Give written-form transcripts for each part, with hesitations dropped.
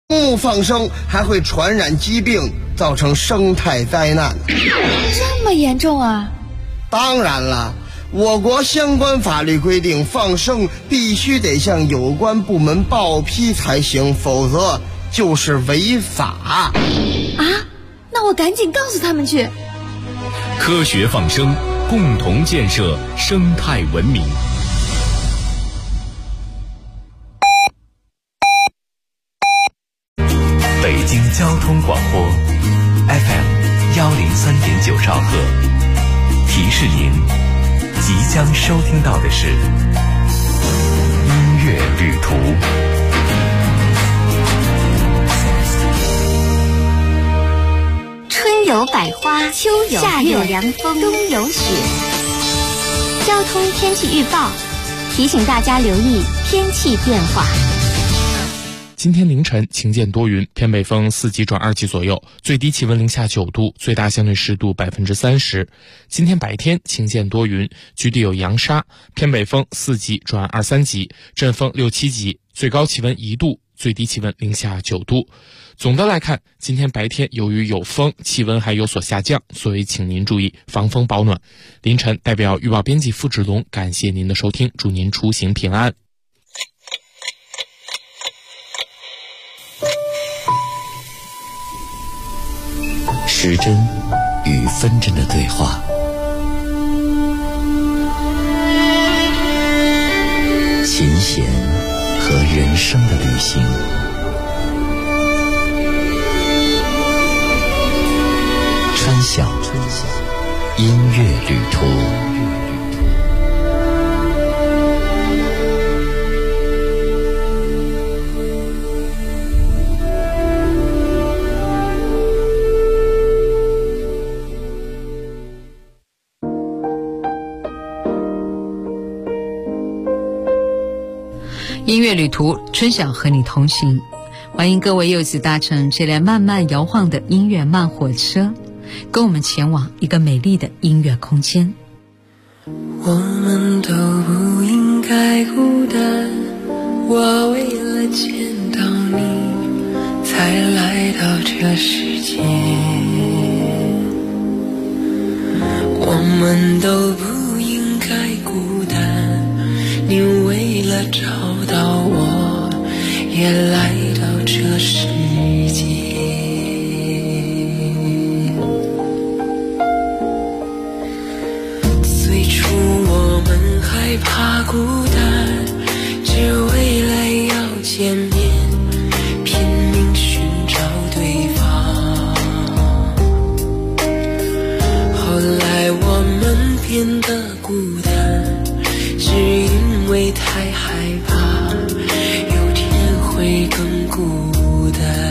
动物放生还会传染疾病，造成生态灾难。 这么严重啊？ 当然了，我国相关法律规定，放生必须得向有关部门报批才行，否则就是违法。 啊？那我赶紧告诉他们去。 科学放生，共同建设生态文明。北京交通广播 FM103.9兆赫，提示您即将收听到的是音乐旅途。 春有百花，秋有夏有凉风，冬有雪。交通天气预报提醒大家留意天气变化。 今天凌晨晴间多云，偏北风4级转2级左右，最低气温零下9度，最大相对湿度30%。今天白天晴间多云，局地有扬沙，偏北风4级转2、3级，阵风6、7级，最高气温1度，最低气温零下9度。总的来看，今天白天由于有风，气温还有所下降，所以请您注意防风保暖。凌晨代表预报编辑付志龙感谢您的收听，祝您出行平安。 时针与分针的对话，琴弦和人生的旅行，川响音乐旅途。 音乐旅途，春晓和你同行。欢迎各位又一次搭乘这辆慢慢摇晃的音乐慢火车，跟我们前往一个美丽的音乐空间。 我们都不应该孤单，我为了见到你才来到这世界。我们都不应该孤单，你为了找到我也来到这世界。最初我们害怕孤单，只为了要见面，拼命寻找对方。后来我们变得孤单，只因为太害怕有天会更孤单。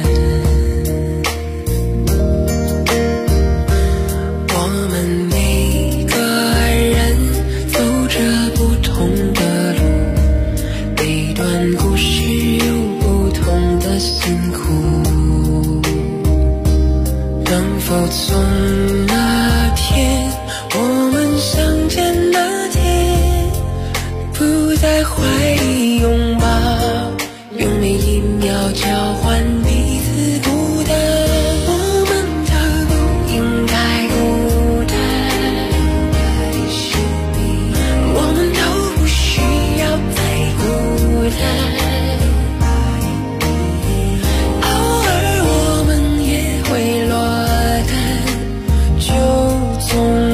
我们每个人走着不同的路，每段故事有不同的辛苦。能否从那天我们相见那天，不在怀里拥抱，用每一秒交换彼此孤单。我们都不应该孤单，我们都不需要再孤单。偶尔我们也会落单，就总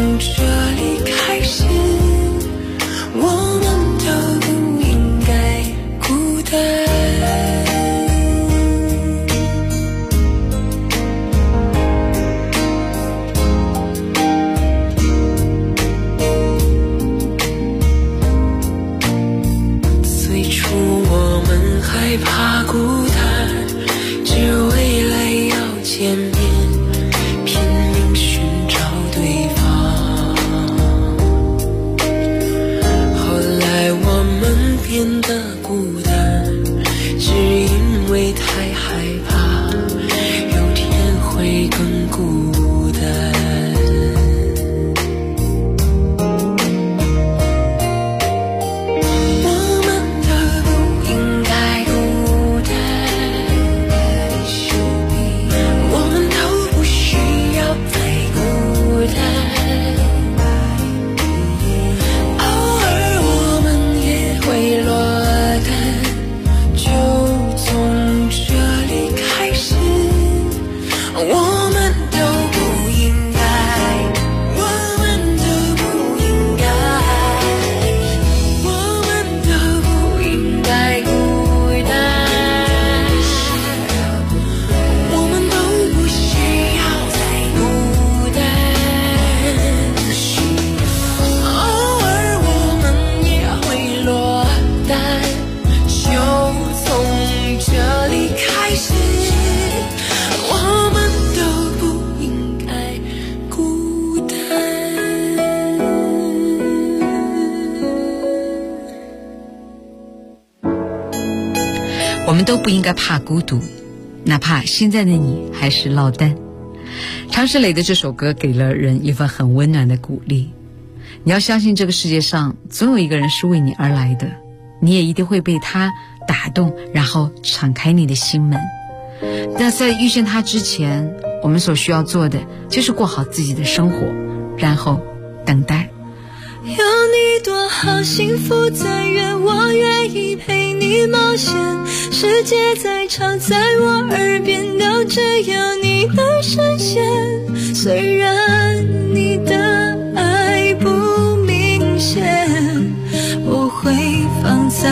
都不应该怕孤独，哪怕现在的你还是落单。常石磊的这首歌给了人一份很温暖的鼓励，你要相信这个世界上总有一个人是为你而来的，你也一定会被他打动，然后敞开你的心门。那在遇见他之前，我们所需要做的就是过好自己的生活，然后等待。 有你多好，幸福再远，我愿意陪你冒险。世界再长，在我耳边都只有你能实现。虽然你的爱不明显，我会放在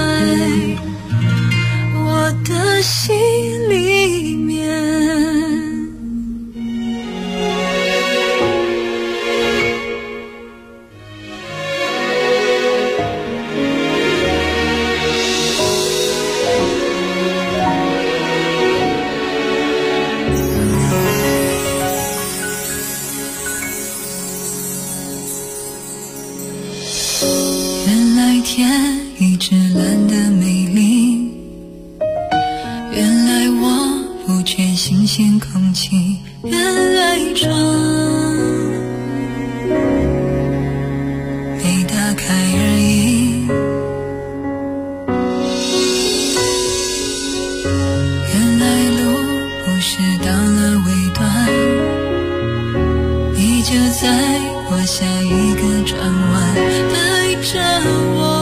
我的心里面。天一直蓝的美丽，原来我不缺新鲜空气，原来窗没打开而已，原来路不是到了尾端，你就在我下一个转弯带着我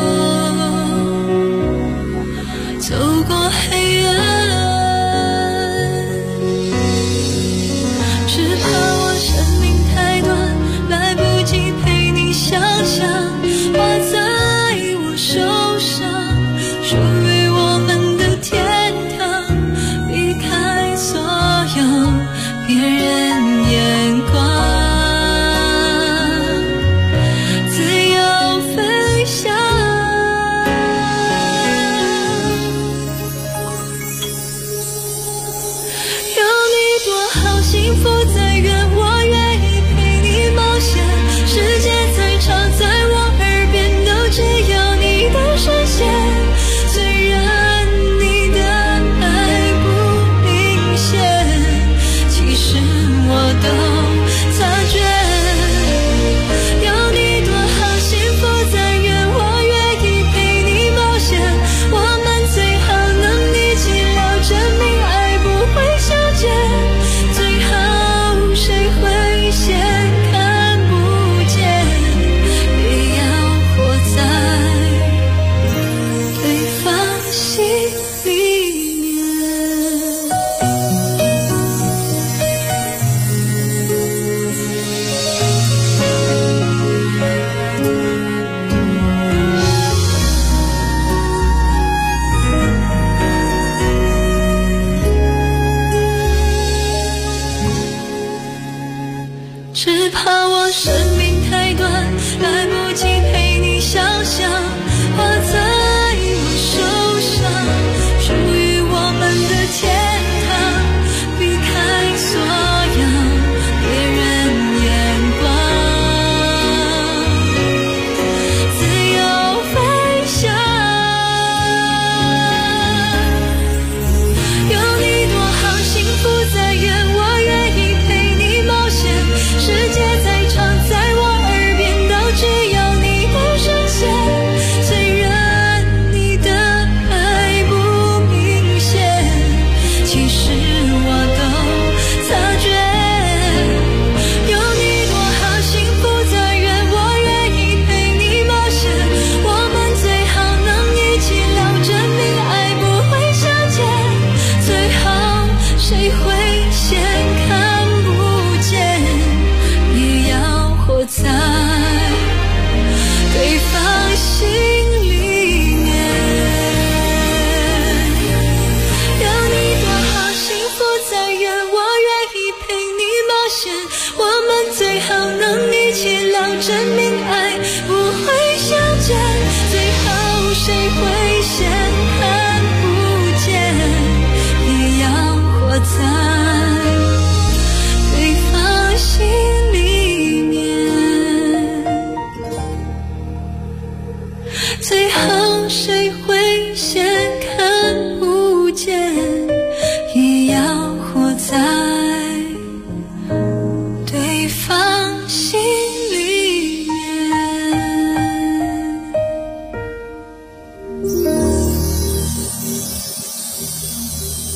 走过黑暗，只怕我生命太短，来不及陪你想象，画在我手上属于我们的天堂，避开所有别人眼光，自由飞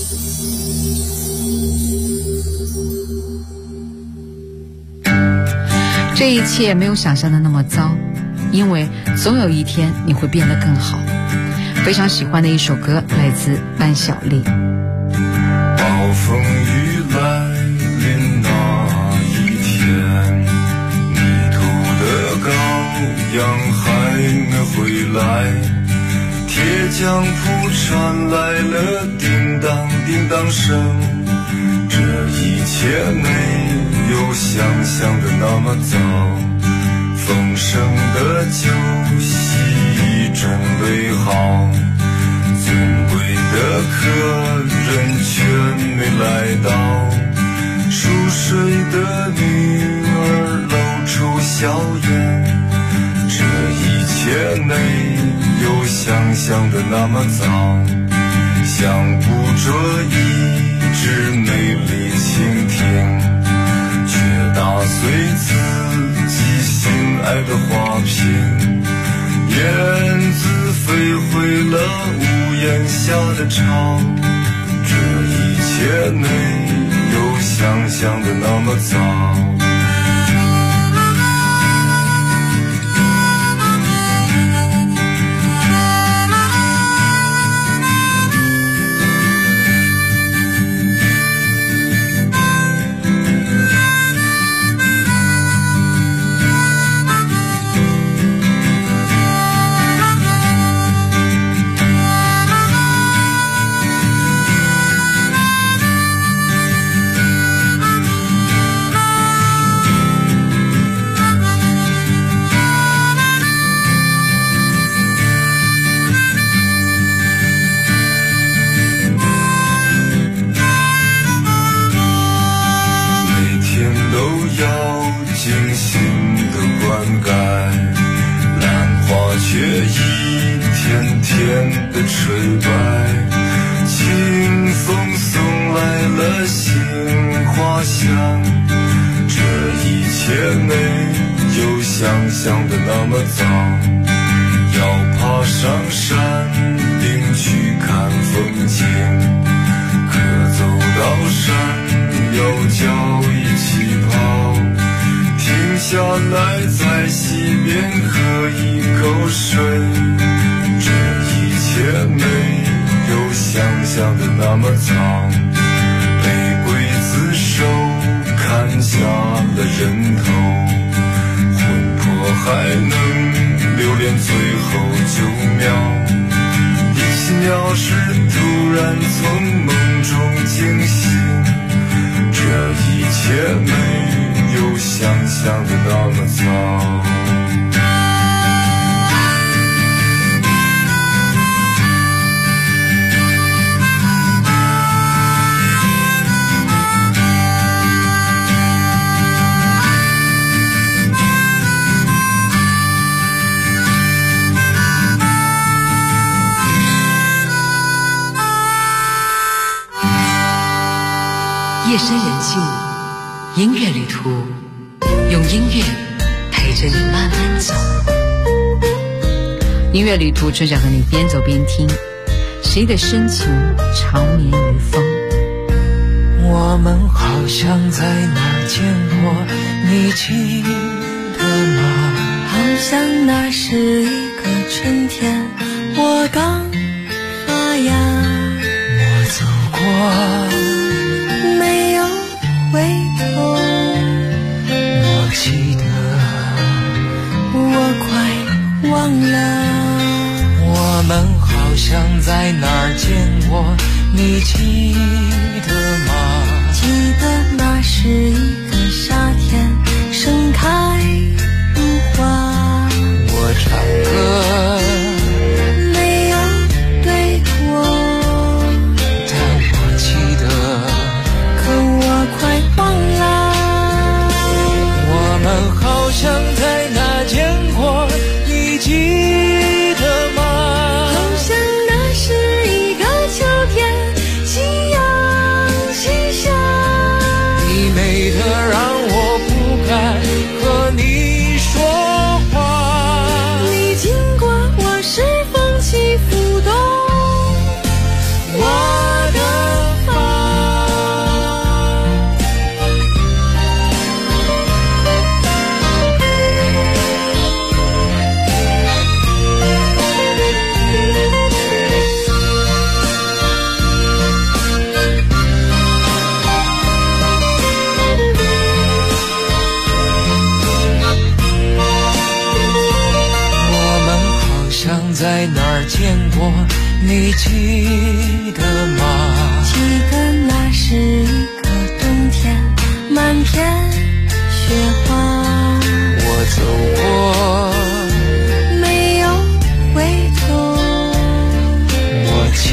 这一切没有想象的那么糟，因为总有一天你会变得更好。非常喜欢的一首歌，来自万晓利。 暴风雨来临那一天，迷途的羔羊还没回来，铁匠铺传来了叮当叮当声，这一切没有想象的那么糟，丰盛的酒席准备好，尊贵的客人全没来到，熟睡的女儿露出笑颜，这一切没有想象的那么糟，像捕捉一只美丽蜻蜓，却打碎自己心爱的花瓶，燕子飞回了屋檐下的巢，这一切没有想象的那么糟。 夜深人静，音乐旅途，用音乐陪着你慢慢走。音乐旅途就想和你边走边听，谁的深情长眠于风。 我们好像在哪儿见过，你记得吗？ 好像那是一个春天，我刚发芽， 我走过没有回头， 我记得我快忘了。 我们好像在哪儿见过，你记得吗？ 记得那是一个夏天，盛开如花。 我唱歌没有对过， 但我记得， 可我快忘了。 我们好像在哪见过，你记得吗？ 好像那是一个秋天，夕阳西下， 你美的过，你记得吗？ 记得那是一个冬天，满天雪花。 我走过， 没有回头。 我记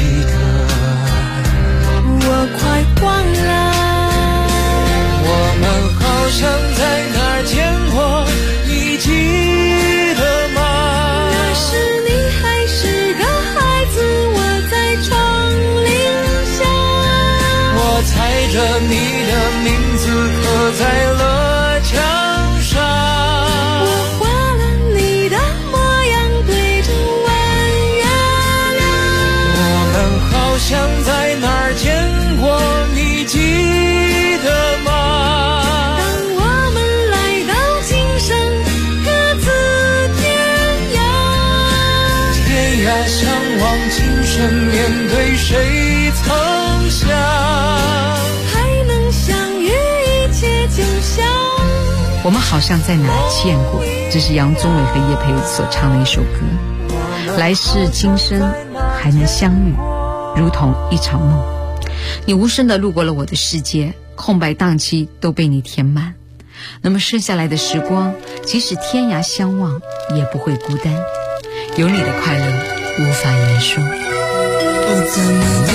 得， 我快忘了。 我们好像在哪儿见过，你记得吗？ 那时你还是个孩子，我在窗棂下。 我踩着你的名字刻在了墙上， 我画了你的模样，对着弯月亮。 我们好像在哪儿见过，你记得吗？ 当我们来到今生，各自天涯。 天涯相望，今生面对谁曾想？ 还能相遇，一切就像我们好像在哪儿见过，这是杨宗纬和叶蓓所唱的一首歌。来世今生还能相遇，如同一场梦。你无声地路过了我的世界，空白档期都被你填满。那么剩下来的时光，即使天涯相望，也不会孤单。有你的快乐无法言说。 我怎么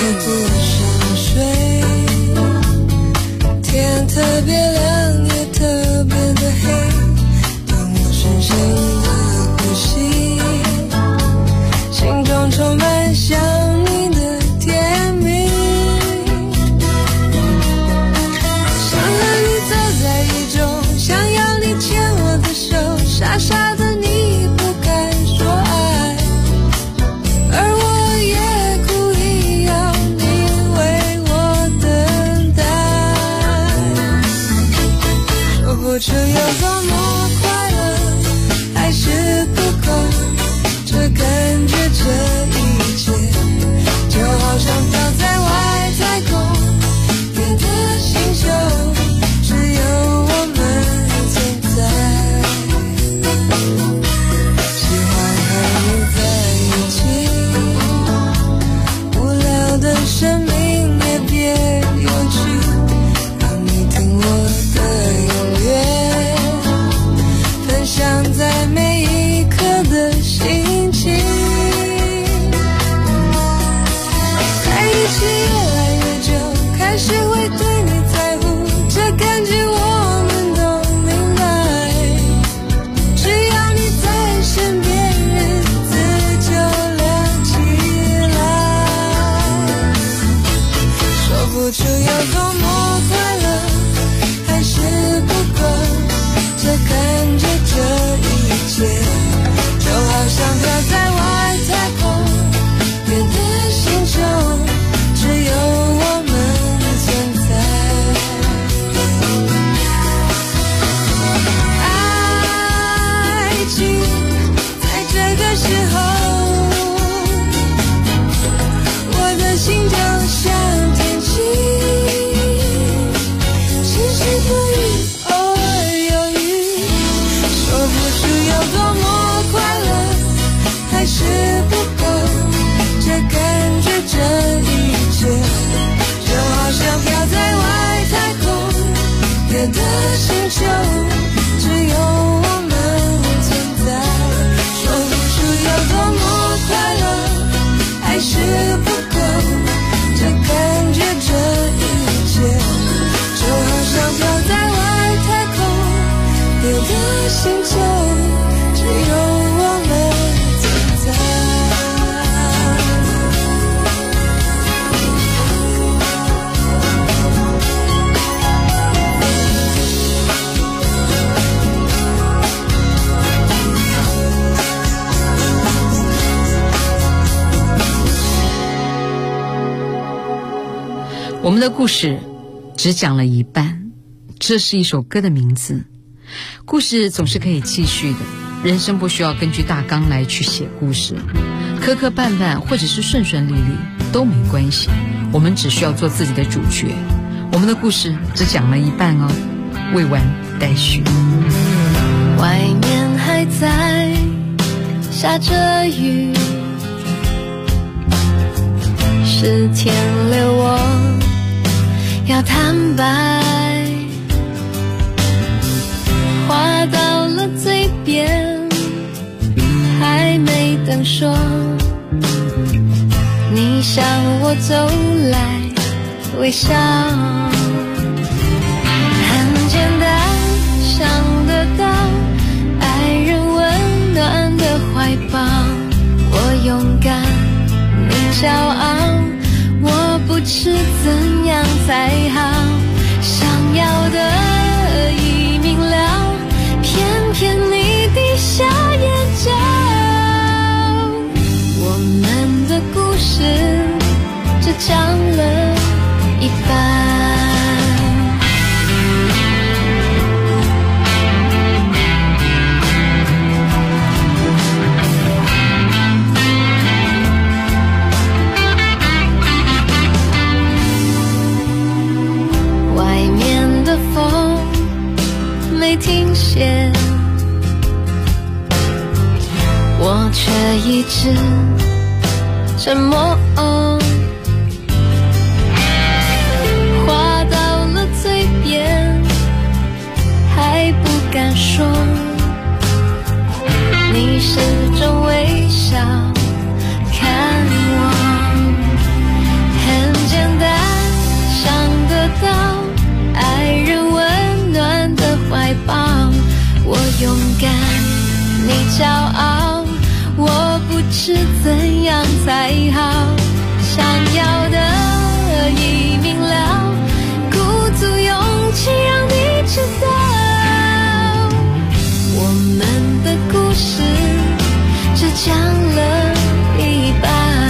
都不想睡，天特别亮，也特别的黑。当我深深的呼吸，心中充满想你的甜蜜。想和你走在雨中，想要你牵我的手，傻傻的你不敢说爱，而我也故意要你为我等待。说不出有多么快乐，还是不够，这感觉这一切就好像飘在外太空，别的星球只有我们存在。喜欢和你在一起，无聊的生命也别有趣，让你听我的音乐，分享在每一刻的心情。在一起越来越久，开始会对你在乎，这感觉我们都明白。只要你在身边，日子就亮起来。说不出有多么快乐，还是不够，这感觉这一切就好像飘在外太空，别的星球只有我们存在。爱情在这个时候，我的心就像天气，晴时多云，偶尔有雨。说不出有多么快乐，还是不够，这感觉这一切就好像飘在外太空，别的星球只有我们存在。说不出有多么快乐，还是不够，这感觉这一切就好像飘在外太空，别的星球只有我们存在。 我们的故事只讲了一半，这是一首歌的名字。故事总是可以继续的，人生不需要根据大纲来去写故事，磕磕绊绊或者是顺顺利利都没关系，我们只需要做自己的主角。我们的故事只讲了一半哦，未完待续。 外面还在下着雨， 是天留我要坦白，话到了嘴边还没等说，你向我走来微笑，很简单想得到爱人温暖的怀抱，我勇敢你骄傲，我不知怎样才好，想要的已明了，偏偏你低下眼角，我们的故事只讲了一半。外面的风没停歇，我却一直沉默，话到了嘴边还不敢说，你始终微笑看我，很简单想得到爱人温暖的怀抱，我勇敢你骄傲，我不知怎样才好，想要的已明了，鼓足勇气让你知道，我们的故事只讲了一半。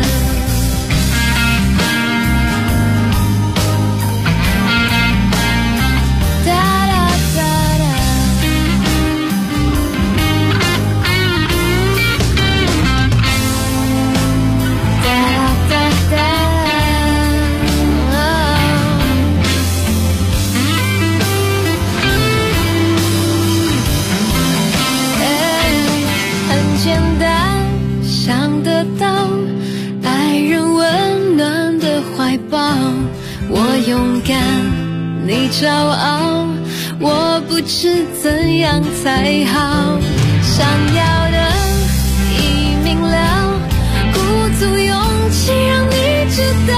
想得到爱人温暖的怀抱，我勇敢你骄傲，我不知怎样才好，想要的已明了，鼓足勇气让你知道，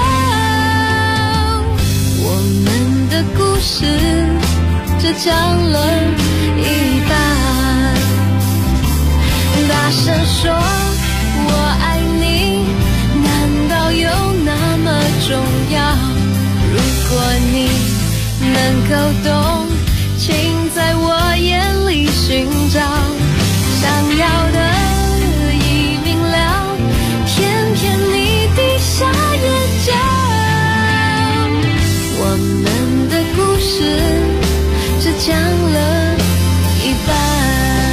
我们的故事只讲了一半，大声说我爱你，难道有那么重要？如果你能够懂，请在我眼里寻找，想要的已明了，偏偏你低下眼角，我们的故事只讲了一半。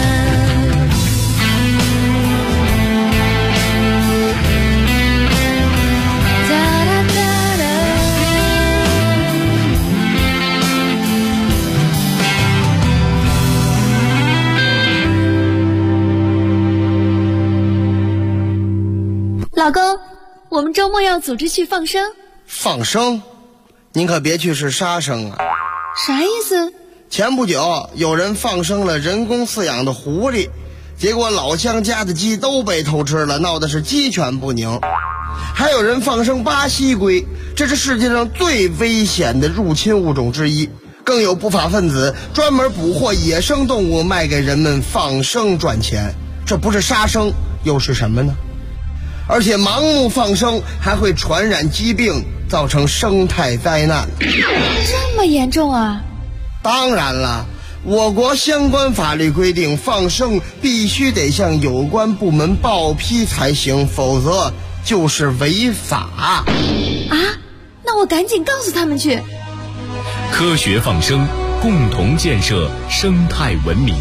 老公，我们周末要组织去放生。 放生？您可别去是杀生啊！ 啥意思？ 前不久有人放生了人工饲养的狐狸，结果老乡家的鸡都被偷吃了，闹的是鸡犬不宁。还有人放生巴西龟，这是世界上最危险的入侵物种之一。更有不法分子专门捕获野生动物卖给人们放生赚钱，这不是杀生又是什么呢？而且盲目放生还会传染疾病，造成生态灾难。 这么严重啊？ 当然了，我国相关法律规定，放生必须得向有关部门报批才行，否则就是违法。 啊？那我赶紧告诉他们去。 科学放生，共同建设生态文明。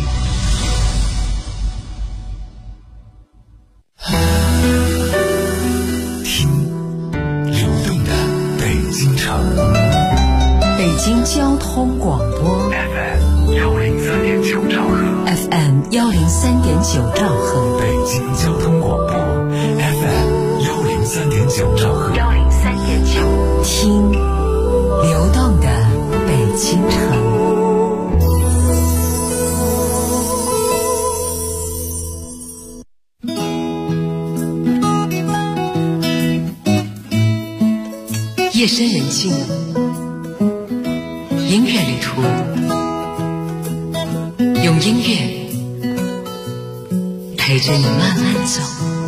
北京交通广播 FM 103.9兆赫 FM 103.9兆赫， 北京交通广播 FM 103.9兆赫。 103.9，听流动的北京城。夜深人静，音乐旅途，用音乐陪着你慢慢走。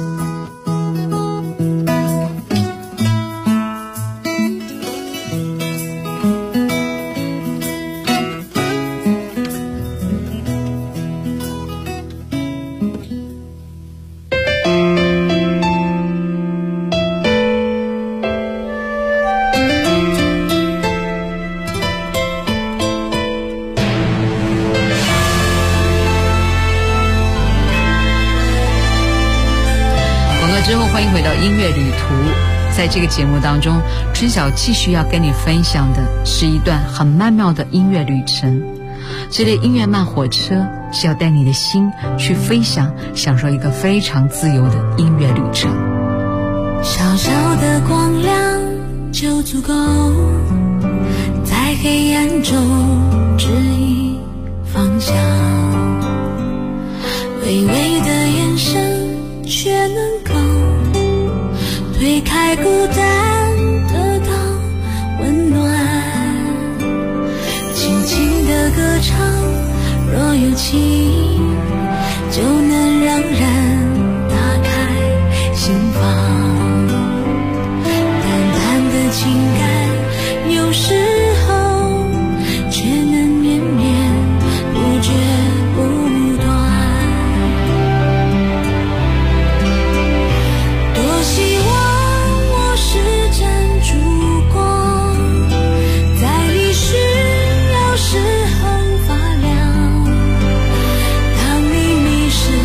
之后欢迎回到音乐旅途，在这个节目当中，春晓继续要跟你分享的是一段很曼妙的音乐旅程。这类音乐慢火车是要带你的心去飞翔，享受一个非常自由的音乐旅程。 小小的光亮就足够，在黑暗中指引方向，微微的眼神却能够推开孤单，得到温暖。轻轻的歌唱，若有情，就能让人打开心房。淡淡的情感，有时候却能绵绵不绝不断。多希望我是盏烛光，在你需要时候发亮。当你迷失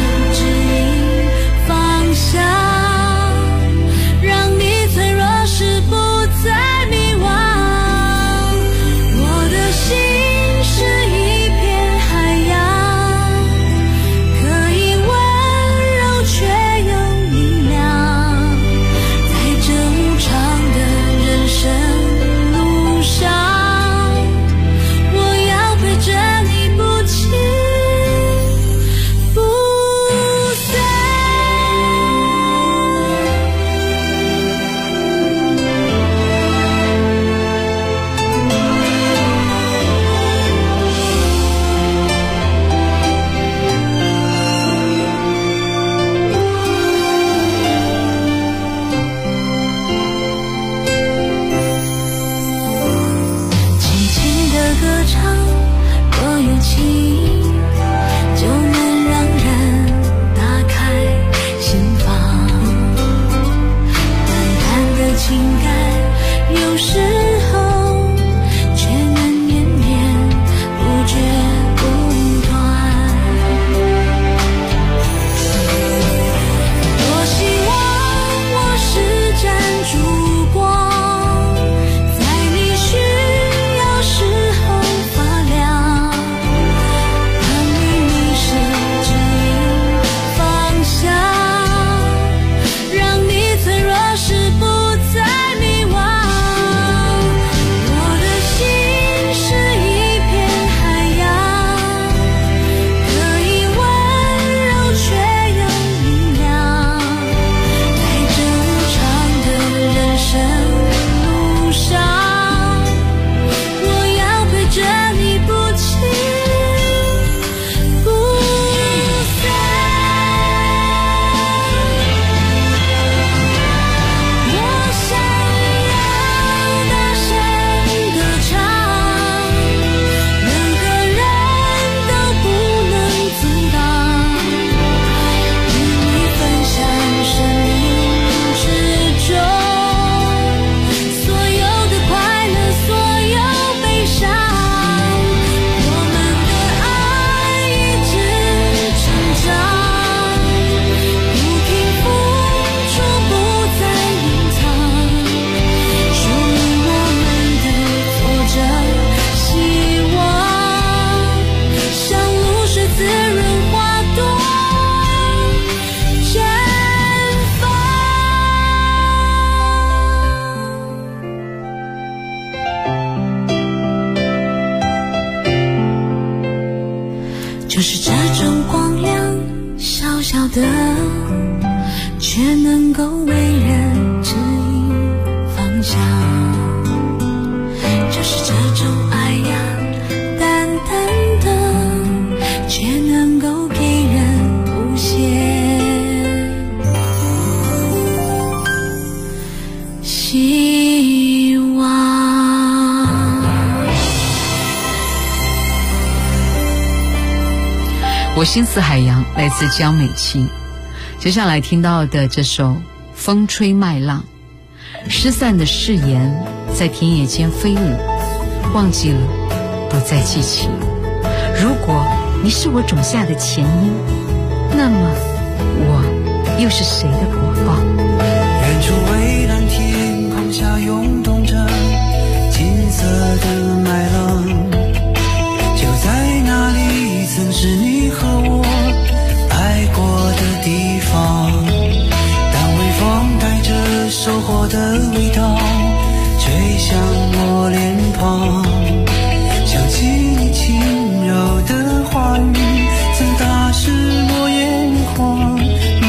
就是这种光亮，小小的，却能够为人指引方向。就是这种爱呀，淡淡的，却能够给人无限希望。 我心似海洋，来自江美琪。接下来听到的这首《风吹麦浪》，失散的誓言在田野间飞舞，忘记了，不再记起。如果你是我种下的前因，那么我又是谁的果报？ 远处蔚蓝天空下涌动着金色的麦浪，就在那里曾是你和我爱过的地方。当微风带着收获的味道吹向我脸庞，想起你轻柔的话语曾打湿我眼眶。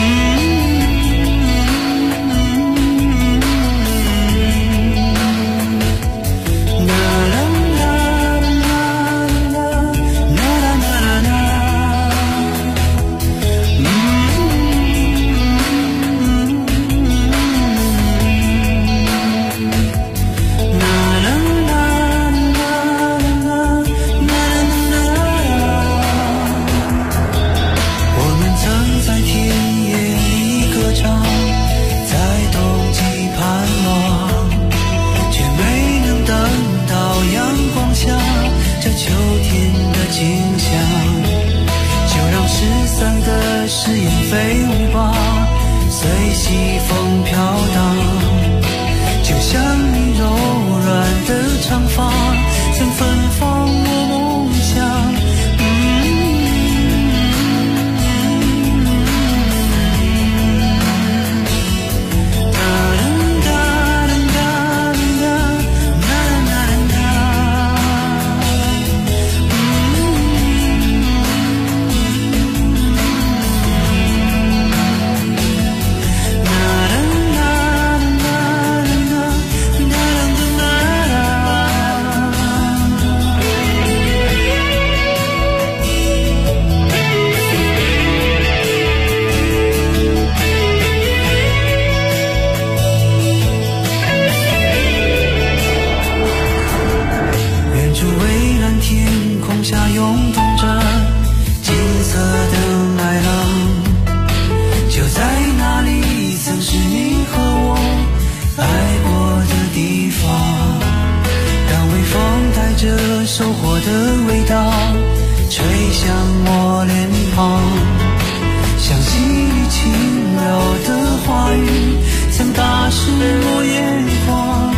誓言飞舞吧，随西风飘荡，就像你柔软的长发曾芬芳我梦想。收获的味道吹向我脸庞，想起你轻柔的话语曾打湿我眼眶。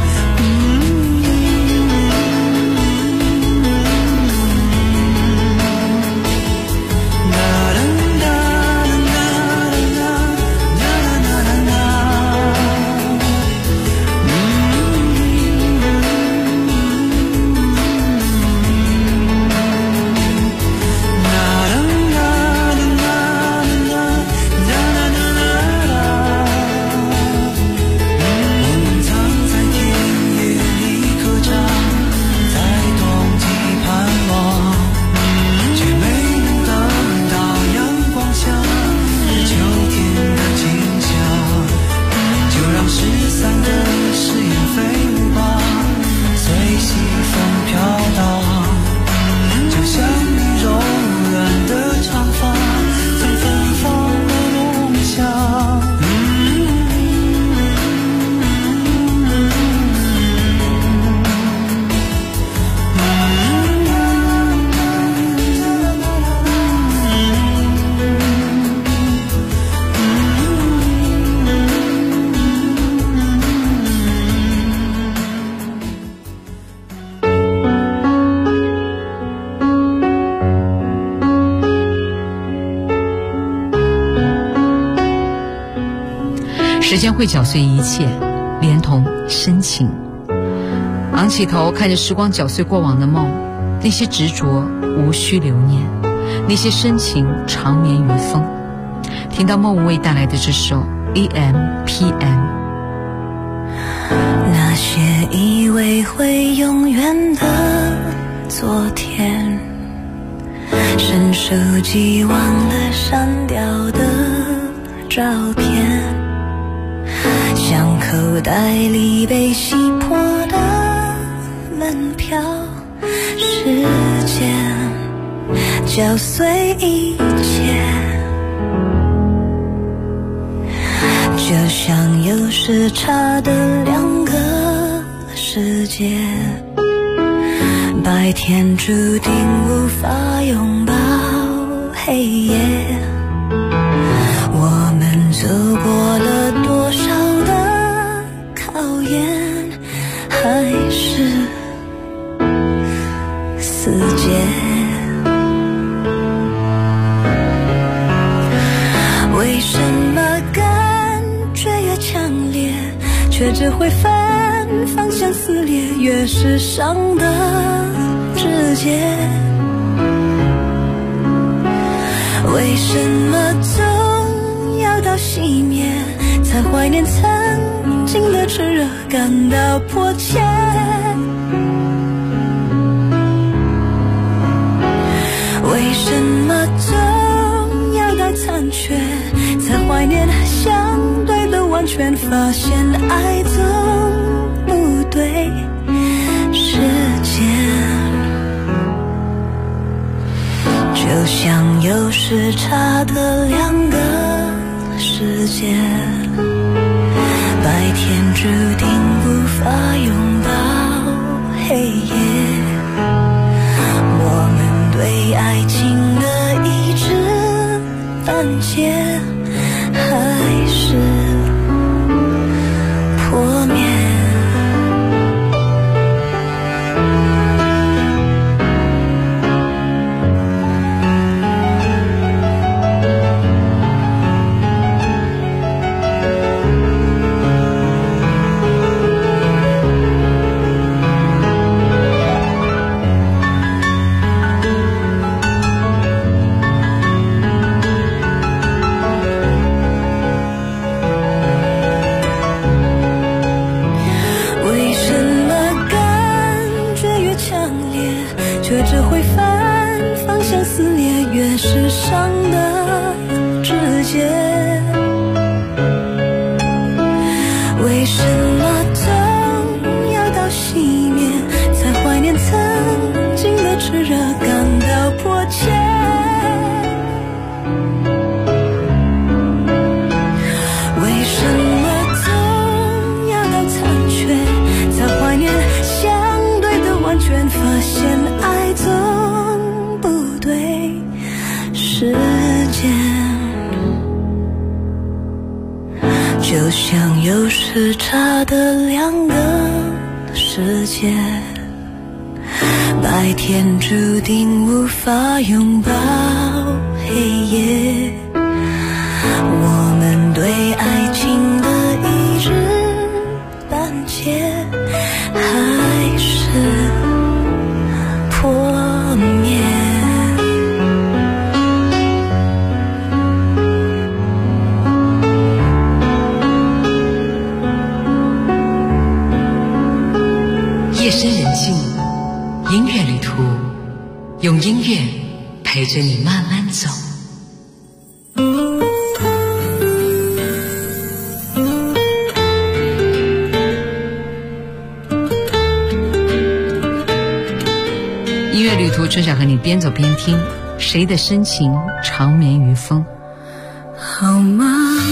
时间会搅碎一切，连同深情。昂起头，看着时光搅碎过往的梦，那些执着无需留念， 那些深情长眠于风。听到莫文蔚带来的这首 EMPM。 那些以为会永远的昨天，伸手即忘了删掉的照片，像口袋里被洗破的门票，时间搅碎一切，就像有时差的两个世界，白天注定无法拥抱黑夜，我们走过了多少的考验，还是死结。为什么感觉越强烈，却只会反方向撕裂，越是伤的直接。为什么总要到熄灭，才怀念曾经的炽热，感到迫切。为什么总要到残缺，才怀念相对的完全，发现爱总不对时间，就像有时差的两个世界，白天注定无法拥抱黑夜，我们对爱情的一知半解，还是破灭。却只会反方向撕裂，越是伤的直接。为什么总要到熄灭，才怀念曾经的炽热，感到迫切。为什么总要到残缺，才怀念相对的完全，发现爱总不对时间，就像有时差的两个世界，白天注定无法拥抱黑夜，我们对爱情的一知半解，还是破灭。 夜深人静，音乐旅途，用音乐陪着你慢慢走。音乐旅途就想和你边走边听，谁的深情长眠于风。 好吗？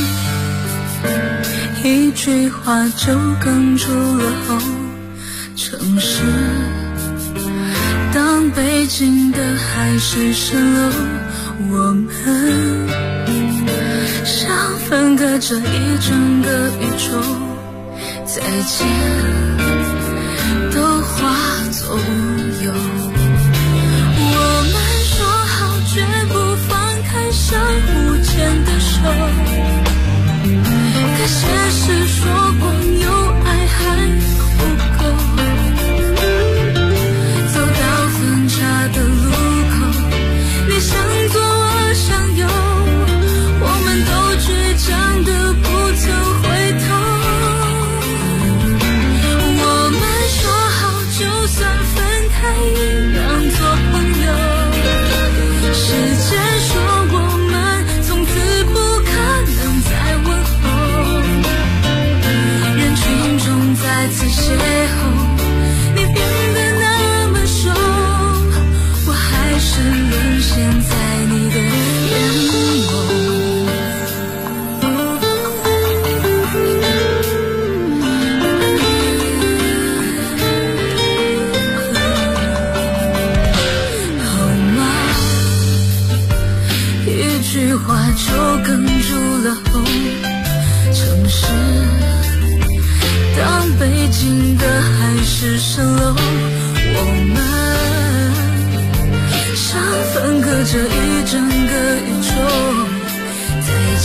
一句话就哽住了喉。城市当北京的海市蜃楼，我们像分隔着一整个宇宙，再见都化作无有。我们说好绝不放开相互牵的手，可现实说光有爱还不够。走到分岔的路口，你想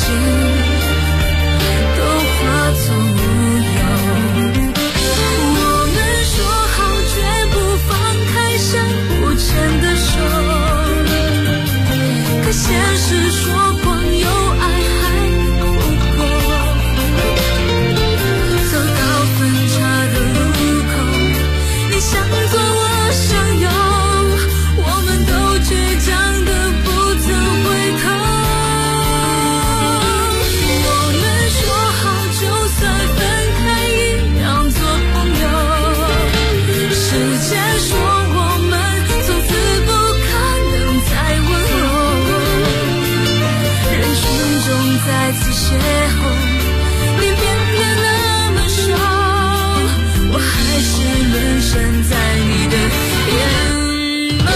都化作乌有。我们说好绝不放开相互牵的手，可现实说光有爱还不够。走到分岔的路口，你向左我向右，我们都倔强的不曾回头。我们说好就算分开一样做朋友，时间说我们从此不可能再温柔。人群中再次邂逅，你变得那么瘦，我还是沦陷在你的眼眸。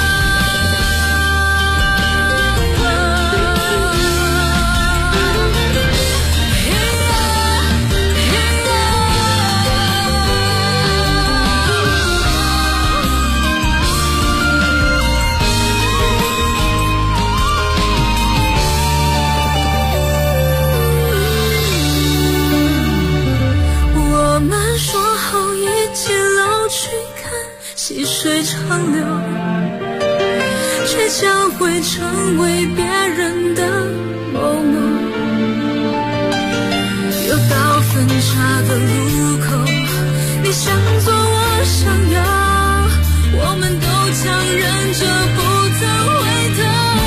我们说好一起老去，看细水长流，却将会成为别人的某某。又到分岔的路口，你向左我向右，我们都强忍着不曾回头。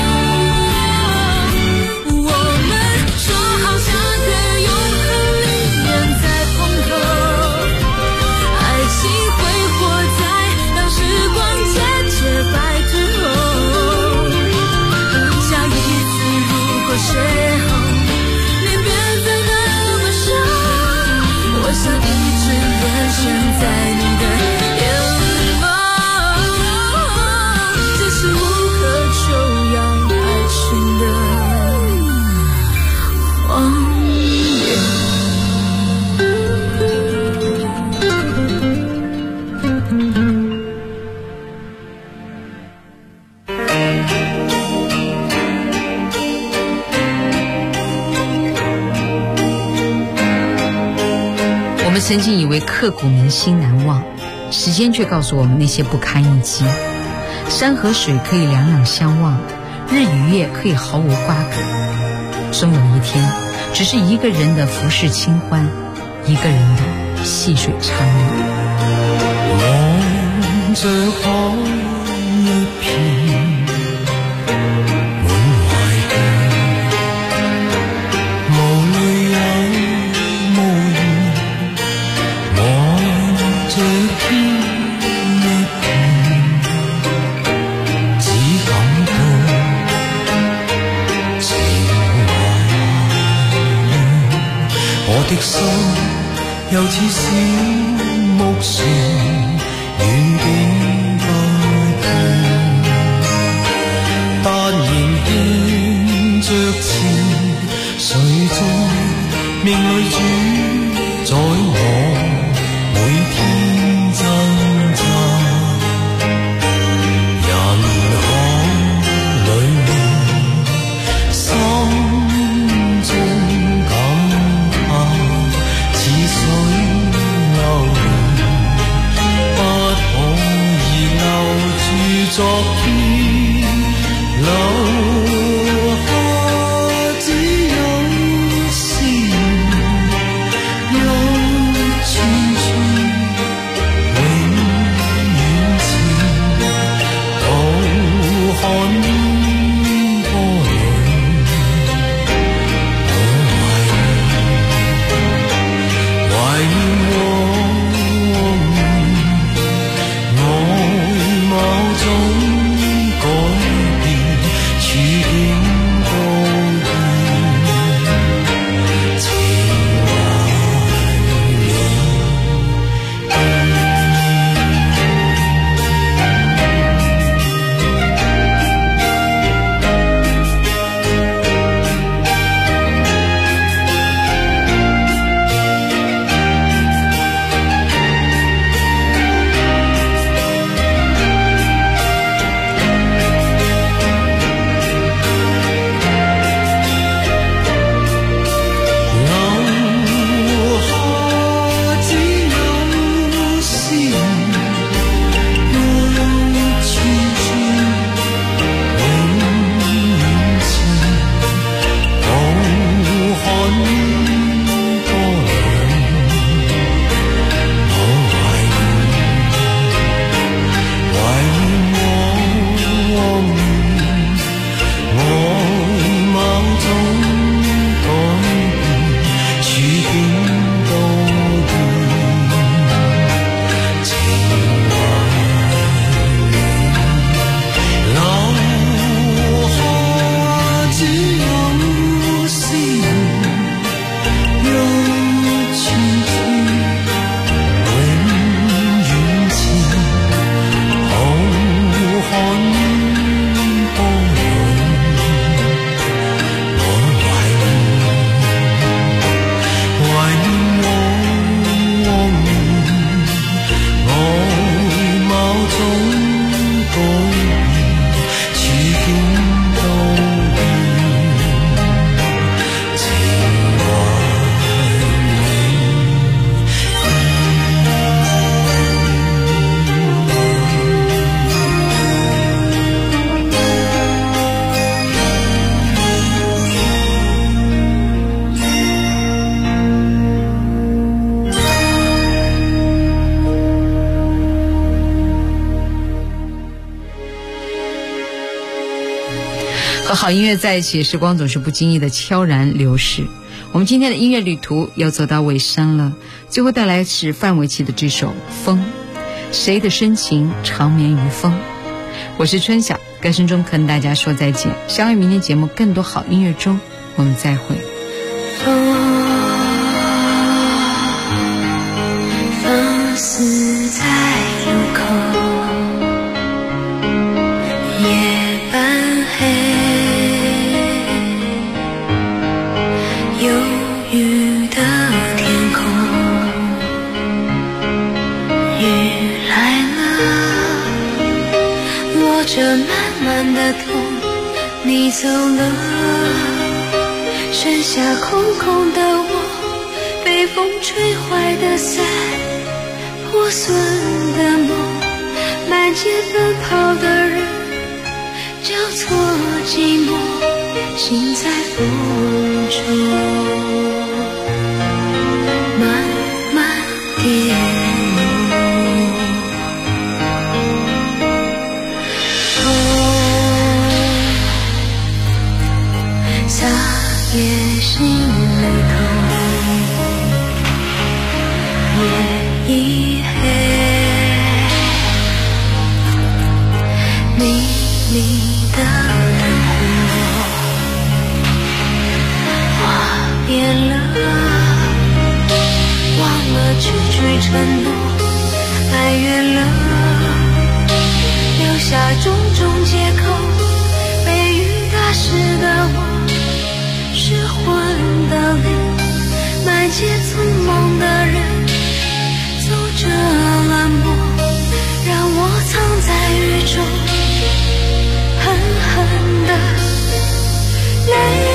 我们说好下个永恒里面再碰头，爱情会活在当时光渐渐白头后。下一次如果邂逅，你变得那么瘦，我想一直沦陷在你的眼眸。这是无可救药爱情的荒谬。 我们曾经以为刻骨铭心难忘，时间却告诉我们那些不堪一击。山和水可以两两相望，日与夜可以毫无瓜葛。终有一天，只是一个人的浮世清欢，一个人的细水长流。 望着海一片滿懷倦，無淚也無言，望着天一片，只感到情懷亂，我的心又似小木船，遠景不變，但仍輕着前，誰在命裏主宰我每天掙扎，人海裏面心中感嘆，似水流年，不可以留住昨天，留下只有思念，一串串永遠前，到看煙波裏，我懷念往年，外貌總改變，處境都變，情懷裏。 和好音乐在一起，时光总是不经意的悄然流逝。我们今天的音乐旅途要走到尾声了，最后带来是范玮琪的这首《风》，谁的深情长眠于风。我是春晓，歌声中跟大家说再见，相约明天节目更多好音乐中，我们再会。 风死在路口，夜半黑，忧郁的天空，雨来了，落着满满的痛，你走了，剩下空空的我，被风吹坏的伞，破损的梦，满街奔跑的人，交错寂寞，心在风中慢慢跌落。风撒野心里头，夜已黑，迷离的灯火画变了，忘了去追承诺，哀怨了，留下种种借口，被雨打湿的我，失魂的脸，满街匆忙的人，走着冷漠，让我藏在雨中，狠狠的泪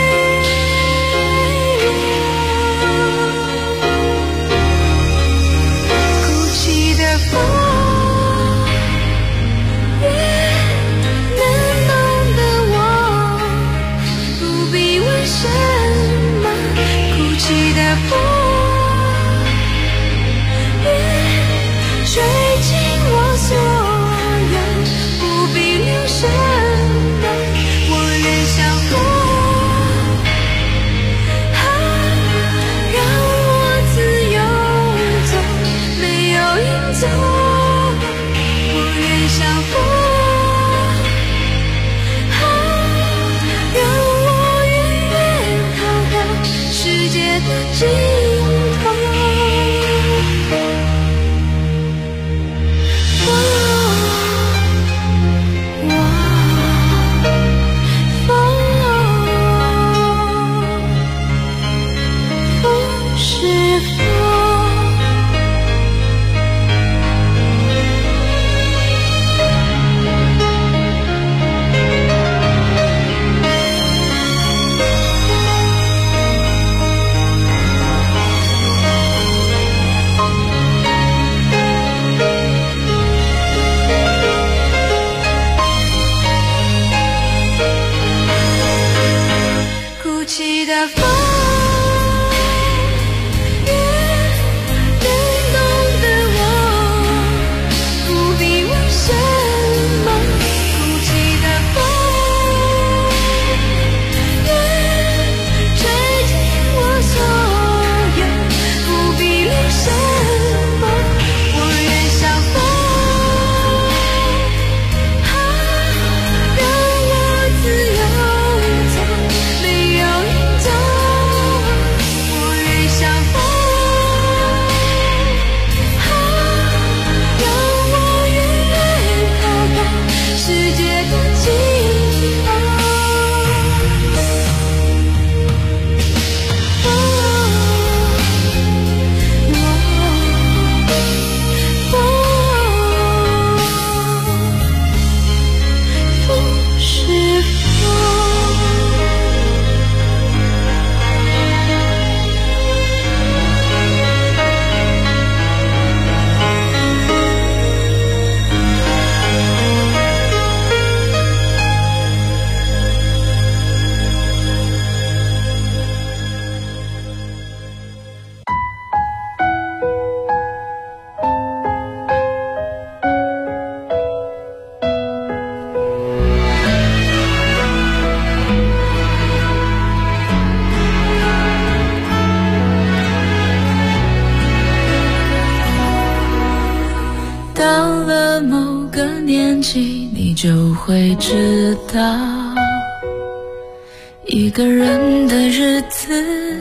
流。哭泣的风越能懂得我，不必问什么。哭泣的风越吹进我所有，不必的年纪，你就会知道，一个人的日子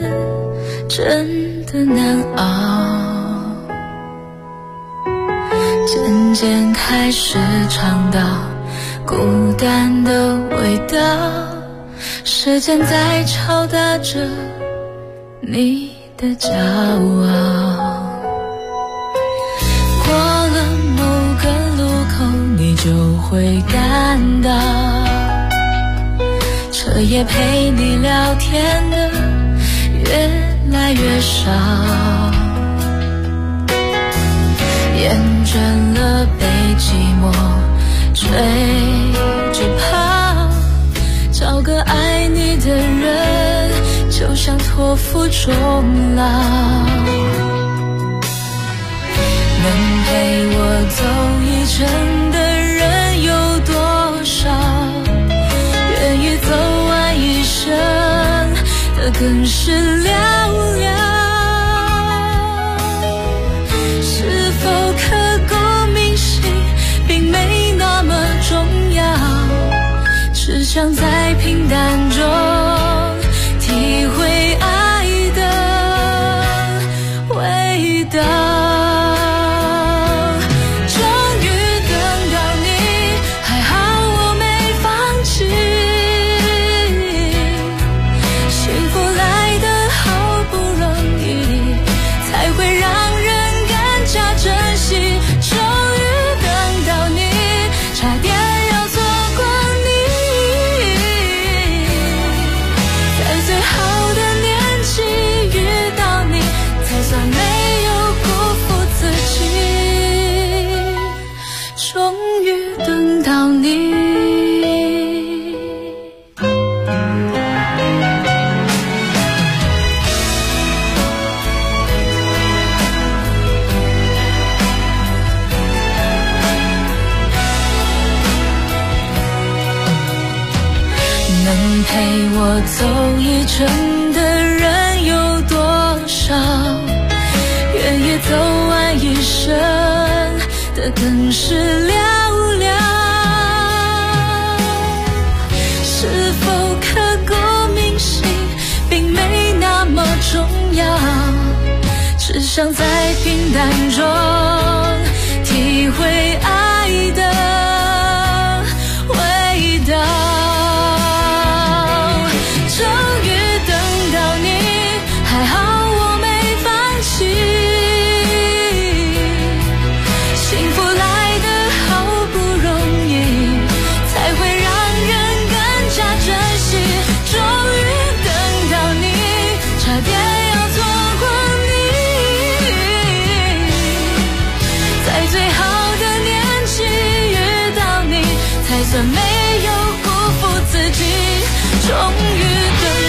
真的难熬。渐渐开始尝到孤单的味道，时间在敲打着你的骄傲。过了某个路口，你就会感到，彻夜陪你聊天的越来越少，厌倦了被寂寞追着跑，找个爱你的人就像托付终老。能陪我走一程的人有多少，愿意走完一生的更是寥寥。是否刻骨铭心并没那么重要，只想在平淡中体会爱的味道。陪我走一程的人有多少，愿意走完一生的更是寥寥。是否刻骨铭心并没那么重要，只想在平淡中体会爱的味道。没有辜负自己，终于等